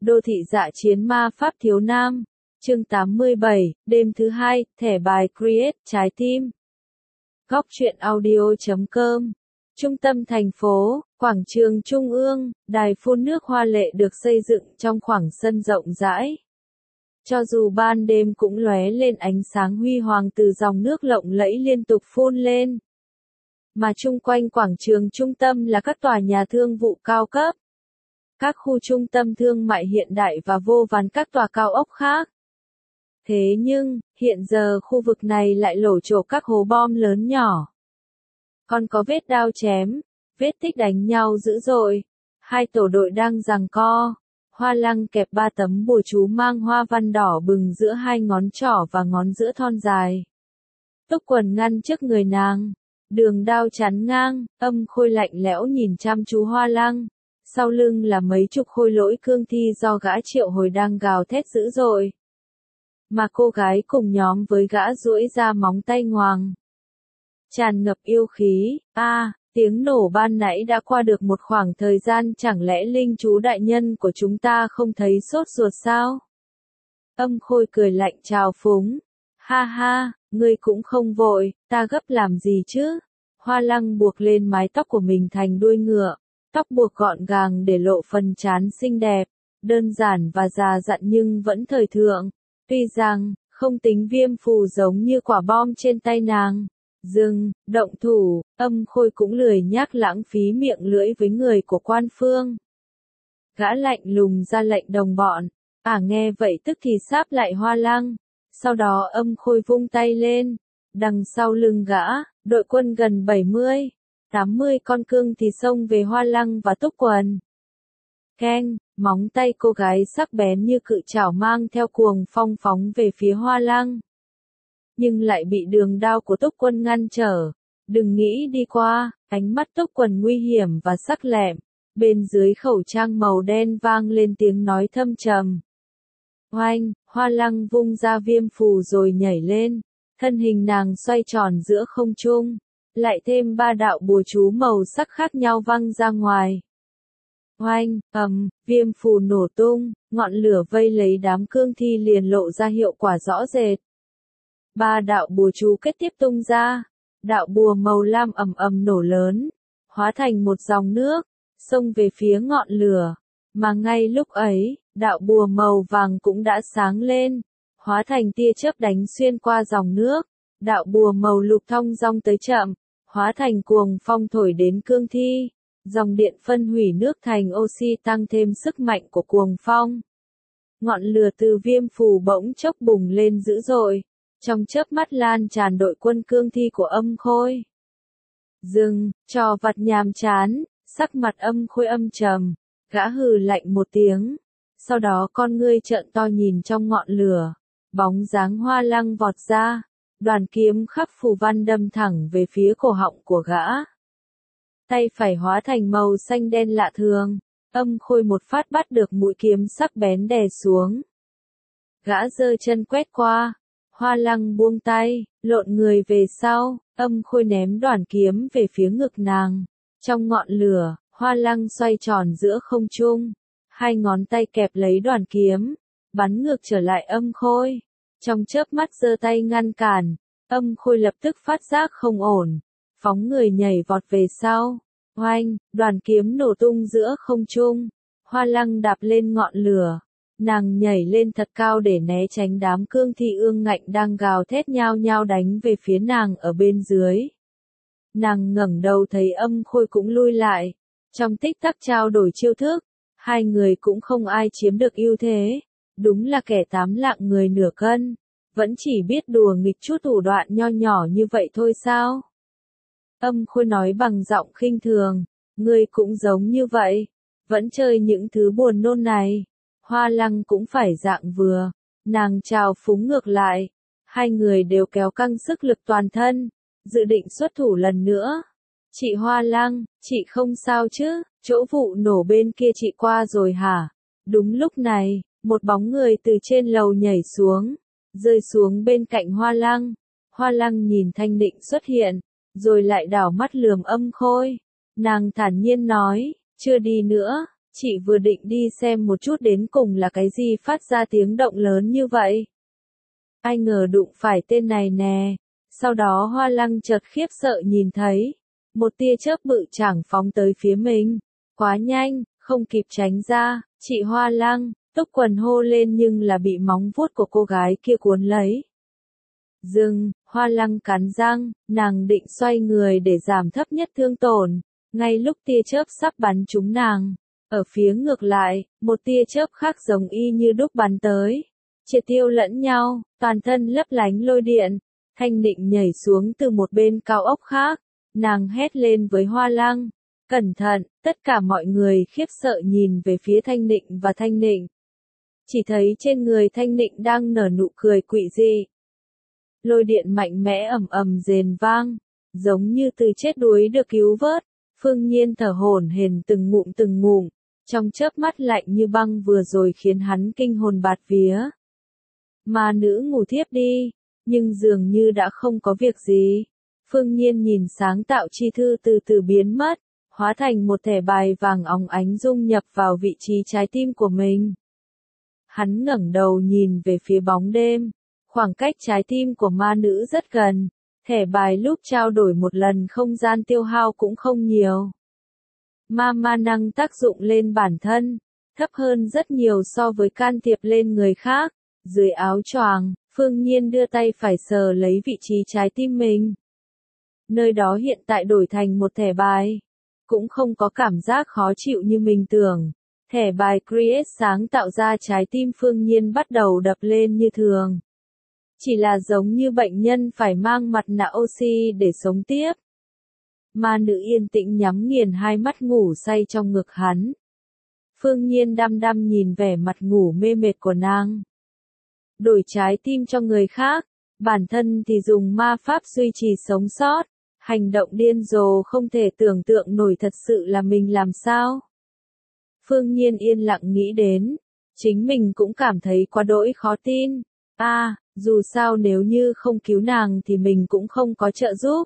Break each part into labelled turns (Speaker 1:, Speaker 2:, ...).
Speaker 1: Đô thị dạ chiến ma pháp thiếu nam. Chương 87, đêm thứ hai, thẻ bài Create, trái tim. Góc truyện audio.com. Trung tâm thành phố, quảng trường Trung ương, đài phun nước hoa lệ được xây dựng trong khoảng sân rộng rãi. Cho dù ban đêm cũng lóe lên ánh sáng huy hoàng từ dòng nước lộng lẫy liên tục phun lên. Mà chung quanh quảng trường trung tâm là các tòa nhà thương vụ cao cấp. Các khu trung tâm thương mại hiện đại và vô vàn các tòa cao ốc khác. Thế nhưng, hiện giờ khu vực này lại lổ trổ các hố bom lớn nhỏ. Còn có vết đao chém, vết tích đánh nhau dữ dội. Hai tổ đội đang giằng co. Hoa Lăng kẹp 3 tấm bùa chú mang hoa văn đỏ bừng giữa hai ngón trỏ và ngón giữa thon dài. Túc Quần ngăn trước người nàng. Đường đao chắn ngang, Âm Khôi lạnh lẽo nhìn chăm chú Hoa Lăng. Sau lưng là mấy chục khôi lỗi cương thi do gã triệu hồi đang gào thét dữ dội. Mà cô gái cùng nhóm với gã duỗi ra móng tay ngoằng. Tràn ngập yêu khí, tiếng nổ ban nãy đã qua được một khoảng thời gian, chẳng lẽ linh chú đại nhân của chúng ta không thấy sốt ruột sao? Âm Khôi cười lạnh trào phúng. Ha ha, ngươi cũng không vội, ta gấp làm gì chứ? Hoa Lăng buộc lên mái tóc của mình thành đuôi ngựa. Tóc buộc gọn gàng để lộ phần trán xinh đẹp, đơn giản và già dặn nhưng vẫn thời thượng. Tuy rằng, không tính viêm phù giống như quả bom trên tay nàng. Động thủ, Âm Khôi cũng lười nhác lãng phí miệng lưỡi với người của quan phương. Gã lạnh lùng ra lệnh đồng bọn. Nghe vậy tức thì sáp lại Hoa Lăng. Sau đó Âm Khôi vung tay lên. Đằng sau lưng gã, đội quân gần 70-80 con cương thì xông về Hoa Lăng và Túc Quần. Keng, móng tay cô gái sắc bén như cự chảo mang theo cuồng phong phóng về phía Hoa Lăng. Nhưng lại bị đường đao của Túc Quân ngăn trở. Đừng nghĩ đi qua, ánh mắt Túc Quần nguy hiểm và sắc lẹm. Bên dưới khẩu trang màu đen vang lên tiếng nói thâm trầm. Oanh, Hoa Lăng vung ra viêm phù rồi nhảy lên. Thân hình nàng xoay tròn giữa không trung. Lại thêm 3 đạo bùa chú màu sắc khác nhau văng ra ngoài. Oanh, viêm phù nổ tung, ngọn lửa vây lấy đám cương thi liền lộ ra hiệu quả rõ rệt. 3 đạo bùa chú kết tiếp tung ra. Đạo bùa màu lam ầm nổ lớn, hóa thành một dòng nước, xông về phía ngọn lửa. Mà ngay lúc ấy, đạo bùa màu vàng cũng đã sáng lên, hóa thành tia chớp đánh xuyên qua dòng nước. Đạo bùa màu lục thong dong tới chậm, hóa thành cuồng phong thổi đến cương thi. Dòng điện phân hủy nước thành oxy tăng thêm sức mạnh của cuồng phong. Ngọn lửa từ viêm phù bỗng chốc bùng lên dữ dội, trong chớp mắt lan tràn đội quân cương thi của Âm Khôi. Trò vặt nhàm chán, sắc mặt Âm Khôi âm trầm, gã hừ lạnh một tiếng. Sau đó con ngươi trợn to nhìn trong ngọn lửa, bóng dáng Hoa Lăng vọt ra, đoàn kiếm khắc phù văn đâm thẳng về phía cổ họng của gã. Tay phải hóa thành màu xanh đen lạ thường, Âm Khôi một phát bắt được mũi kiếm sắc bén đè xuống. Gã giơ chân quét qua, Hoa Lăng buông tay, lộn người về sau, Âm Khôi ném đoàn kiếm về phía ngực nàng. Trong ngọn lửa, Hoa Lăng xoay tròn giữa không trung, hai ngón tay kẹp lấy đoàn kiếm, bắn ngược trở lại Âm Khôi. Trong chớp mắt giơ tay ngăn cản, Âm Khôi lập tức phát giác không ổn, phóng người nhảy vọt về sau. Oanh, đoàn kiếm nổ tung giữa không trung. Hoa Lăng đạp lên ngọn lửa. Nàng nhảy lên thật cao để né tránh đám cương thi ương ngạnh đang gào thét nhao nhao đánh về phía nàng ở bên dưới. Nàng ngẩng đầu thấy Âm Khôi cũng lui lại. Trong tích tắc trao đổi chiêu thức, hai người cũng không ai chiếm được ưu thế. Đúng là kẻ 8 lạng người nửa cân. Vẫn chỉ biết đùa nghịch chút thủ đoạn nho nhỏ như vậy thôi sao? Âm Khôi nói bằng giọng khinh thường, ngươi cũng giống như vậy, vẫn chơi những thứ buồn nôn này. Hoa Lăng cũng phải dạng vừa, nàng trào phúng ngược lại, hai người đều kéo căng sức lực toàn thân, dự định xuất thủ lần nữa. Chị Hoa Lăng, chị không sao chứ, chỗ vụ nổ bên kia chị qua rồi hả? Đúng lúc này, một bóng người từ trên lầu nhảy xuống, rơi xuống bên cạnh Hoa Lăng. Hoa Lăng nhìn Thanh Định xuất hiện, rồi lại đảo mắt lườm Âm Khôi. Nàng thản nhiên nói, chưa đi nữa, Chị vừa định đi xem một chút đến cùng là cái gì phát ra tiếng động lớn như vậy. Ai ngờ đụng phải tên này nè. Sau đó Hoa Lăng chợt khiếp sợ nhìn thấy. Một tia chớp bự chảng phóng tới phía mình. Quá nhanh, không kịp tránh ra, chị Hoa Lăng, Túc Quần hô lên nhưng là bị móng vuốt của cô gái kia cuốn lấy. Dừng, Hoa Lăng cắn răng, nàng định xoay người để giảm thấp nhất thương tổn. Ngay lúc tia chớp sắp bắn trúng nàng, ở phía ngược lại, một tia chớp khác giống y như đúc bắn tới. Triệt tiêu lẫn nhau, toàn thân lấp lánh lôi điện. Thanh Nịnh nhảy xuống từ một bên cao ốc khác. Nàng hét lên với Hoa Lăng. Cẩn thận, tất cả mọi người khiếp sợ nhìn về phía Thanh Nịnh và Thanh Nịnh. Chỉ thấy trên người Thanh Nịnh đang nở nụ cười quỷ dị. Lôi điện mạnh mẽ ầm ầm rền vang, giống như từ chết đuối được cứu vớt. Phương Nhiên thở hổn hển từng ngụm, trong chớp mắt lạnh như băng vừa rồi khiến hắn kinh hồn bạt vía. Ma nữ ngủ thiếp đi, nhưng dường như đã không có việc gì. Phương Nhiên nhìn sáng tạo chi thư từ từ biến mất, hóa thành một thẻ bài vàng óng ánh dung nhập vào vị trí trái tim của mình. Hắn ngẩng đầu nhìn về phía bóng đêm, khoảng cách trái tim của ma nữ rất gần, thẻ bài lúc trao đổi một lần không gian tiêu hao cũng không nhiều. Ma năng tác dụng lên bản thân, thấp hơn rất nhiều so với can thiệp lên người khác. Dưới áo choàng, Phương Nhiên đưa tay phải sờ lấy vị trí trái tim mình. Nơi đó hiện tại đổi thành một thẻ bài. Cũng không có cảm giác khó chịu như mình tưởng. Thẻ bài Create sáng tạo ra trái tim Phương Nhiên bắt đầu đập lên như thường. Chỉ là giống như bệnh nhân phải mang mặt nạ oxy để sống tiếp. Ma nữ yên tĩnh nhắm nghiền hai mắt ngủ say trong ngực hắn. Phương Nhiên đăm đăm nhìn vẻ mặt ngủ mê mệt của nàng. Đổi trái tim cho người khác, bản thân thì dùng ma pháp duy trì sống sót. Hành động điên rồ không thể tưởng tượng nổi thật sự là mình làm sao. Phương Nhiên yên lặng nghĩ đến. Chính mình cũng cảm thấy quá đỗi khó tin. Dù sao nếu như không cứu nàng thì mình cũng không có trợ giúp.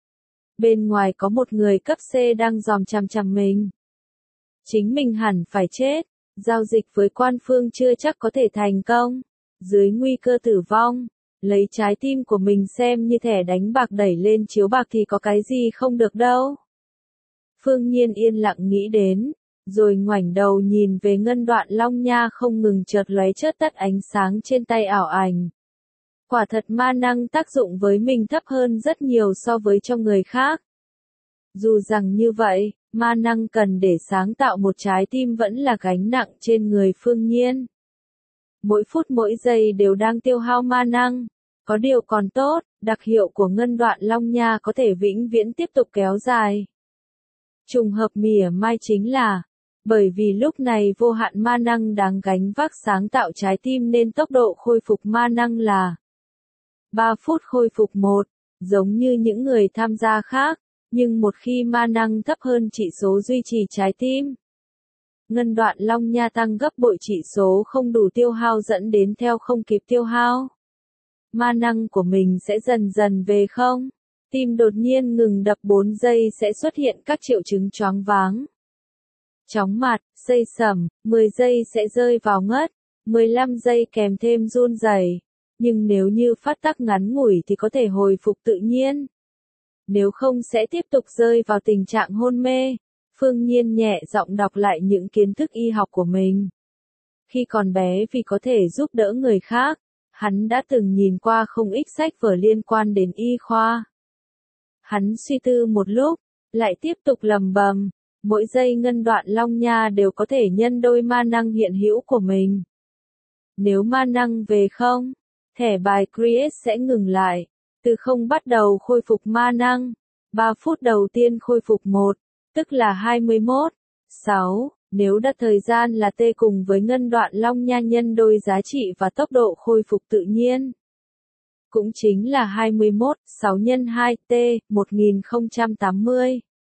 Speaker 1: Bên ngoài có một người cấp C đang dòm chằm chằm mình. Chính mình hẳn phải chết. Giao dịch với quan phương chưa chắc có thể thành công. Dưới nguy cơ tử vong, lấy trái tim của mình xem như thẻ đánh bạc đẩy lên chiếu bạc thì có cái gì không được đâu. Phương Nhiên yên lặng nghĩ đến, rồi ngoảnh đầu nhìn về ngân đoạn long nha không ngừng chợt lóe chớp tắt ánh sáng trên tay ảo ảnh. Quả thật ma năng tác dụng với mình thấp hơn rất nhiều so với cho người khác. Dù rằng như vậy, ma năng cần để sáng tạo một trái tim vẫn là gánh nặng trên người Phương Nhiên. Mỗi phút mỗi giây đều đang tiêu hao ma năng. Có điều còn tốt, đặc hiệu của ngân đoạn long nha có thể vĩnh viễn tiếp tục kéo dài. Trùng hợp mỉa mai chính là, bởi vì lúc này vô hạn ma năng đang gánh vác sáng tạo trái tim nên tốc độ khôi phục ma năng là 3 phút khôi phục 1, giống như những người tham gia khác, nhưng một khi ma năng thấp hơn chỉ số duy trì trái tim. Ngân đoạn long nha tăng gấp bội chỉ số không đủ tiêu hao dẫn đến theo không kịp tiêu hao. Ma năng của mình sẽ dần dần về không? Tim đột nhiên ngừng đập 4 giây sẽ xuất hiện các triệu chứng choáng váng. Chóng mặt, xây sẩm, 10 giây sẽ rơi vào ngất, 15 giây kèm thêm run rẩy. Nhưng nếu như phát tắc ngắn ngủi thì có thể hồi phục tự nhiên. Nếu không sẽ tiếp tục rơi vào tình trạng hôn mê. Phương Nhiên nhẹ giọng đọc lại những kiến thức y học của mình. Khi còn bé vì có thể giúp đỡ người khác, hắn đã từng nhìn qua không ít sách vở liên quan đến y khoa. Hắn suy tư một lúc, lại tiếp tục lẩm bẩm, mỗi giây ngân đoạn long nha đều có thể nhân đôi ma năng hiện hữu của mình. Nếu ma năng về không, thẻ bài Create sẽ ngừng lại, từ không bắt đầu khôi phục ma năng. 3 phút đầu tiên khôi phục 1, tức là 21/6, nếu đã thời gian là T cùng với ngân đoạn long nha nhân đôi giá trị và tốc độ khôi phục tự nhiên. Cũng chính là 21/6 nhân 2T, 1080.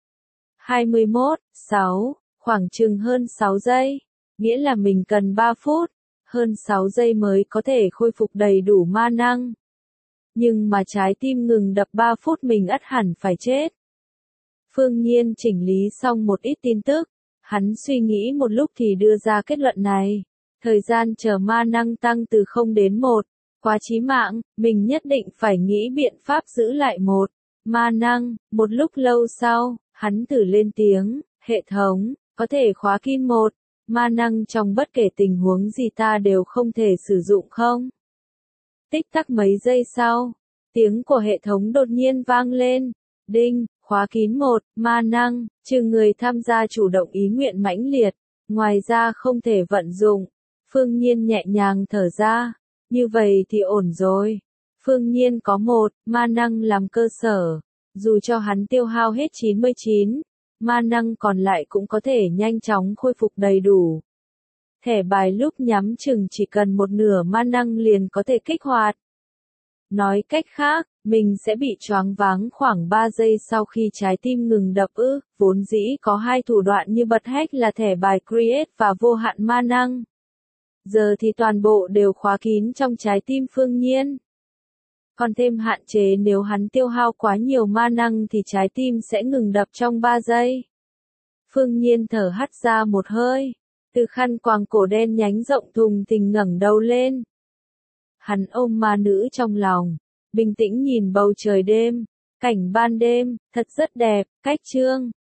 Speaker 1: 21/6, khoảng chừng hơn 6 giây, nghĩa là mình cần 3 phút, hơn 6 giây mới có thể khôi phục đầy đủ ma năng. Nhưng mà trái tim ngừng đập 3 phút mình ắt hẳn phải chết. Phương Nhiên chỉnh lý xong một ít tin tức, Hắn suy nghĩ một lúc thì đưa ra kết luận này. Thời gian chờ ma năng tăng từ 0 đến 1. Quá chí mạng, mình nhất định phải nghĩ biện pháp giữ lại một ma năng. Một lúc lâu sau, hắn thử lên tiếng, hệ thống, có thể khóa kín một ma năng trong bất kể tình huống gì ta đều không thể sử dụng không? Tích tắc mấy giây sau, tiếng của hệ thống đột nhiên vang lên. Đinh, khóa kín một ma năng, trừ người tham gia chủ động ý nguyện mãnh liệt, ngoài ra không thể vận dụng. Phương Nhiên nhẹ nhàng thở ra, như vậy thì ổn rồi. Phương Nhiên có một ma năng làm cơ sở, dù cho hắn tiêu hao hết 99 ma năng còn lại cũng có thể nhanh chóng khôi phục đầy đủ. Thẻ bài lúc nhắm chừng chỉ cần một nửa ma năng liền có thể kích hoạt. Nói cách khác, mình sẽ bị choáng váng khoảng 3 giây sau khi trái tim ngừng đập ư. Vốn dĩ có hai thủ đoạn như bật hack là thẻ bài Create và vô hạn ma năng. Giờ thì toàn bộ đều khóa kín trong trái tim Phương Nhiên. Còn thêm hạn chế nếu hắn tiêu hao quá nhiều ma năng thì trái tim sẽ ngừng đập trong 3 giây. Phương Nhiên thở hắt ra một hơi, từ khăn quàng cổ đen nhánh rộng thùng thình ngẩng đầu lên. Hắn ôm ma nữ trong lòng, bình tĩnh nhìn bầu trời đêm, cảnh ban đêm, thật rất đẹp, cách chương.